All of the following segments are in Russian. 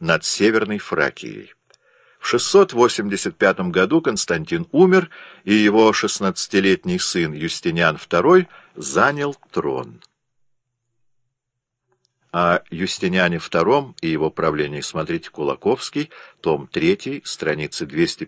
над Северной Фракией. В 685 году Константин умер, и его 16-летний сын Юстиниан II занял трон. О Юстиниане II и его правлении смотрите Кулаковский, том 3, страницы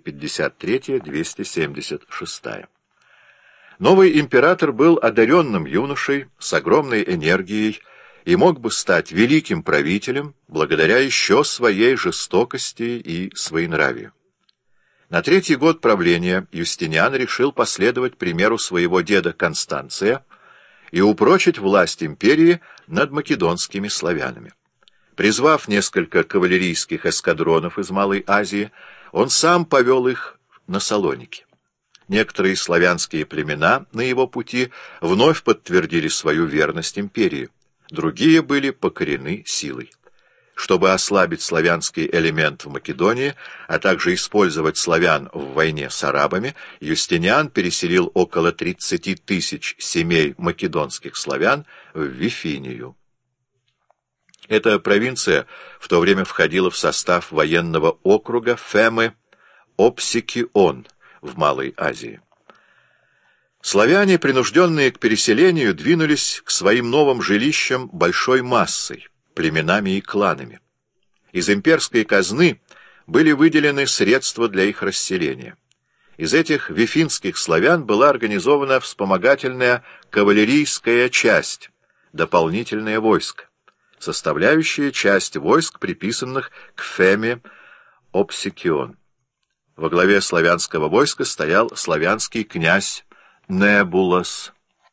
253-276. Новый император был одаренным юношей с огромной энергией и мог бы стать великим правителем благодаря еще своей жестокости и своенравию. На третий год правления Юстиниан решил последовать примеру своего деда Констанция и упрочить власть империи над македонскими славянами. Призвав несколько кавалерийских эскадронов из Малой Азии, он сам повел их на Салоники. Некоторые славянские племена на его пути вновь подтвердили свою верность империи, другие были покорены силой. Чтобы ослабить славянский элемент в Македонии, а также использовать славян в войне с арабами, Юстиниан переселил около 30 тысяч семей македонских славян в Вифинию. Эта провинция в то время входила в состав военного округа Фемы Опсикион в Малой Азии. Славяне, принужденные к переселению, двинулись к своим новым жилищам большой массой, племенами и кланами. Из имперской казны были выделены средства для их расселения. Из этих вифинских славян была организована вспомогательная кавалерийская часть, дополнительное войско, составляющая часть войск, приписанных к Феме Опсикион. Во главе славянского войска стоял славянский князь Небулос.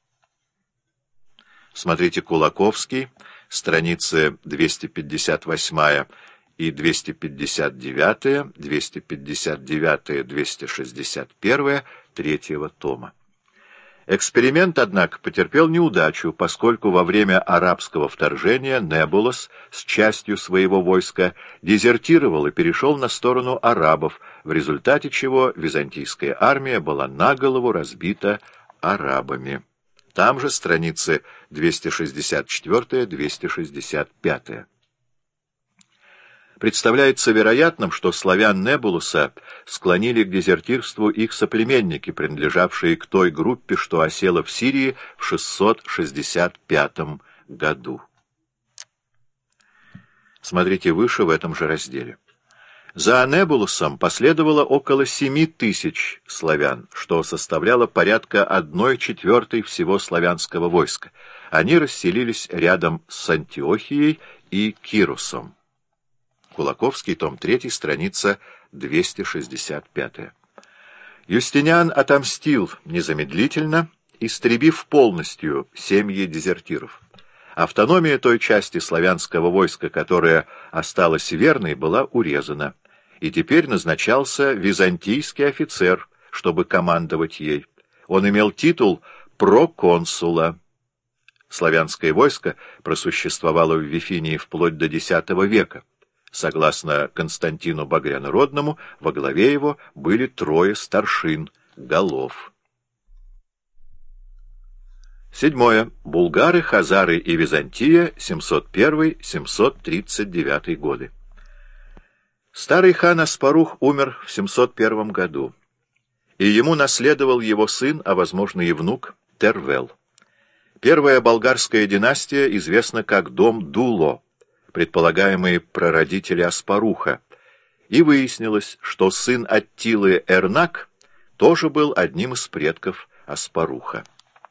Смотрите Кулаковский, страницы 258 и 259, 259, 261 третьего тома. Эксперимент, однако, потерпел неудачу, поскольку во время арабского вторжения Небулос с частью своего войска дезертировал и перешел на сторону арабов, в результате чего византийская армия была наголову разбита арабами. Там же страницы 264-265. Представляется вероятным, что славян Небулуса склонили к дезертирству их соплеменники, принадлежавшие к той группе, что осела в Сирии в 665 году. Смотрите выше в этом же разделе. За Небулусом последовало около 7 тысяч славян, что составляло порядка 1/4 всего славянского войска. Они расселились рядом с Антиохией и Кирусом. Кулаковский, том 3, страница 265. Юстиниан отомстил незамедлительно, истребив полностью семьи дезертиров. Автономия той части славянского войска, которая осталась верной, была урезана, и теперь назначался византийский офицер, чтобы командовать ей. Он имел титул проконсула. Славянское войско просуществовало в Вифинии вплоть до X века. Согласно Константину Багрянородному, во главе его были 3 старшин, голов. 7. Булгары, хазары и Византия, 701-739 годы. Старый хан Аспарух умер в 701 году, и ему наследовал его сын, а возможно и внук, Тервел. Первая болгарская династия известна как дом Дуло, предполагаемые прародители Аспаруха, и выяснилось, что сын Аттилы Эрнак тоже был одним из предков Аспаруха.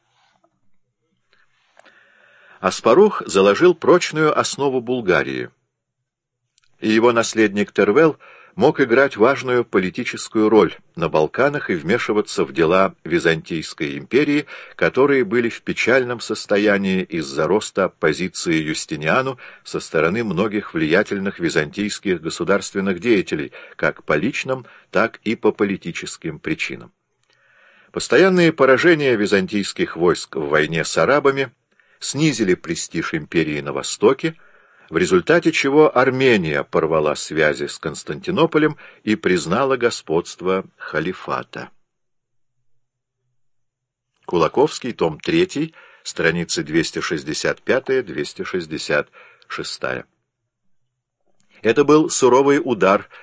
Аспарух заложил прочную основу Булгарии, и его наследник Тервел мог играть важную политическую роль на Балканах и вмешиваться в дела Византийской империи, которые были в печальном состоянии из-за роста оппозиции Юстиниану со стороны многих влиятельных византийских государственных деятелей, как по личным, так и по политическим причинам. Постоянные поражения византийских войск в войне с арабами снизили престиж империи на Востоке, в результате чего Армения порвала связи с Константинополем и признала господство халифата. Кулаковский, том 3, страницы 265-266. Это был суровый удар